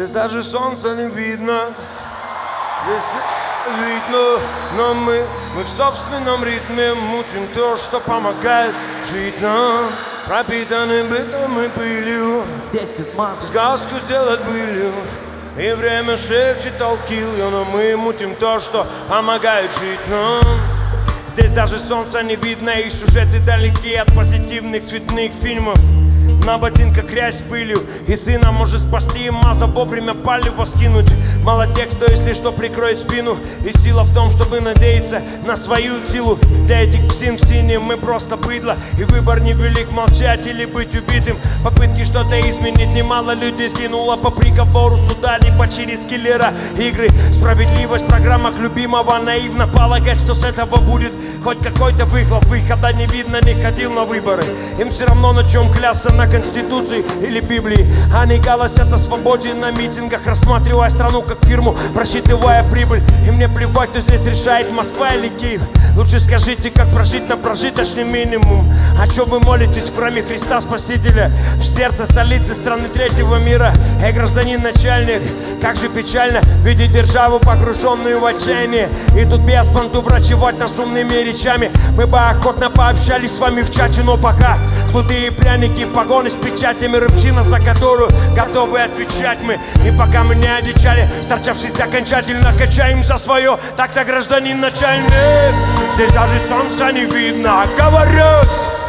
Здесь даже солнца не видно. Здесь видно, но мы в собственном ритме мутим то, что помогает жить нам. Пропитаны бытом и пылью, здесь без масок. Сказку сделать былью. И время шепчет толкилью, но мы мутим то, что помогает жить нам. Здесь даже солнца не видно, и сюжеты далеки от позитивных цветных фильмов. На ботинках грязь пылью, и сына может спасти, маза вовремя палево скинуть. Мало текста, если что, прикроет спину. И сила в том, чтобы надеяться на свою силу. Для этих псин в синем мы просто быдло. И выбор невелик, молчать или быть убитым. Попытки что-то изменить, немало людей сгинуло по приговору суда, либо через киллера игры. Справедливость в программах любимого, наивно полагать, что с этого будет хоть какой-то выхлоп. Выхода не видно, не ходил на выборы. Им все равно на чем клясться, на Конституции или Библии. Они голосят о свободе на митингах, рассматривая страну как фирму, просчитывая прибыль. И мне плевать, кто здесь решает, Москва или Киев. Лучше скажите, как прожить на прожиточный минимум. А чё вы молитесь в храме Христа Спасителя, в сердце столицы страны третьего мира? Эй, гражданин начальник, как же печально видеть державу, погруженную в отчаяние. И тут без понту врачевать нас умными речами. Мы бы охотно пообщались с вами в чате, но пока кнуты и пряники, погоны с печатями, рыбчина, за которую готовы отвечать мы. И пока мы не одичали, сторчавшись окончательно, качаем за свое. Так-то, гражданин начальник, здесь даже солнца не видно, говорят.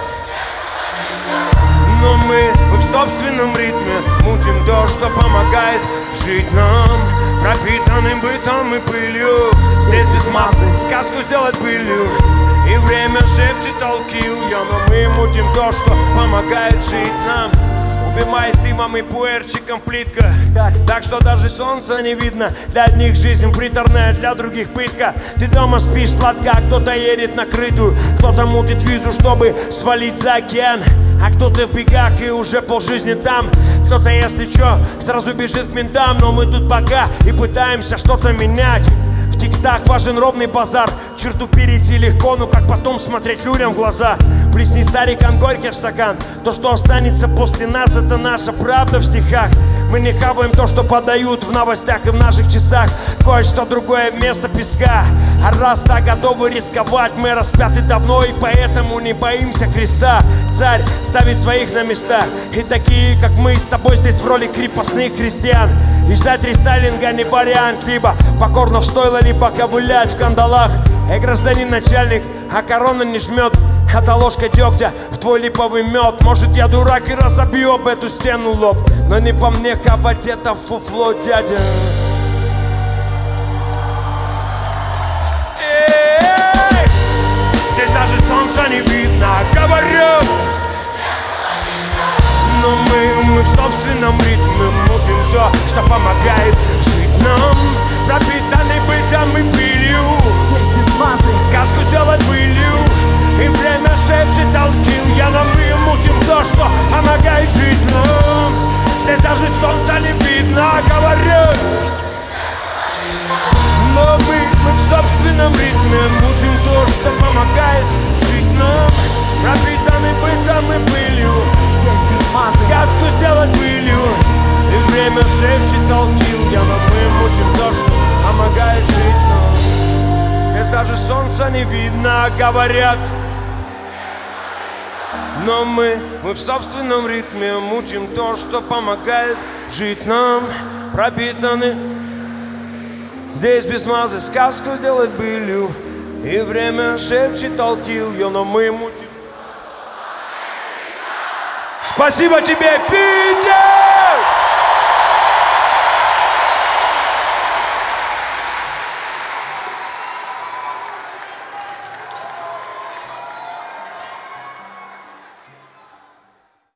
Но мы в собственном ритме мутим то, что помогает жить нам. Пропитанным бытом и пылью, здесь без массы, сказку сделать былью. И время шепчет толкилью, но мы мутим то, что помогает жить нам. Убиваясь дымом и пуэрчиком плитка. Так что даже солнца не видно. Для одних жизнь приторная, для других пытка. Ты дома спишь сладко, а кто-то едет на крытую. Кто-то мутит визу, чтобы свалить за океан. А кто-то в бегах и уже полжизни там. Кто-то, если чё, сразу бежит к ментам. Но мы тут пока и пытаемся что-то менять. В текстах важен ровный базар. Черту перейти легко, но как потом смотреть людям в глаза? Плесни старикам горький в стакан. То, что останется после нас, это наша правда в стихах. Мы не хаваем то, что подают в новостях и в наших часах. Кое-что другое вместо песка. А раз так готовы рисковать, мы распяты давно, и поэтому не боимся креста. Царь ставит своих на места, и такие, как мы с тобой, здесь в роли крепостных христиан. И ждать рестайлинга не вариант. Либо покорно в стойло, либо ковылять в кандалах. Эй, гражданин начальник, а корона не жмет. Это ложка дегтя в твой липовый мед. Может, я дурак и разобью об эту стену лоб, но не по мне хавать это фуфло, дядя. Эй, здесь даже солнца не видно, говорю. Но мы в собственном ритме мутим то, что помогает жить нам. Пропитаны бытом и пылью, Здесь без масок. сказку сделать былью. И время шепчет толкилью, но мы мутим то, что помогает жить нам. Здесь даже солнца не видно, говорят. Но мы в собственном ритме мутим то, что помогает жить нам. Пропитаны бытом и пылью, Здесь без масок. сказку сделать былью. И время шепчет толкилью, но мы мутим то, что помогает жить нам. Здесь даже солнца не видно, говорят. Но мы в собственном ритме мутим то, что помогает жить нам. Пропитаны здесь без мазы, сказку сделать былью. И время шепчет толкилью, но мы мутим. Спасибо тебе, Питер!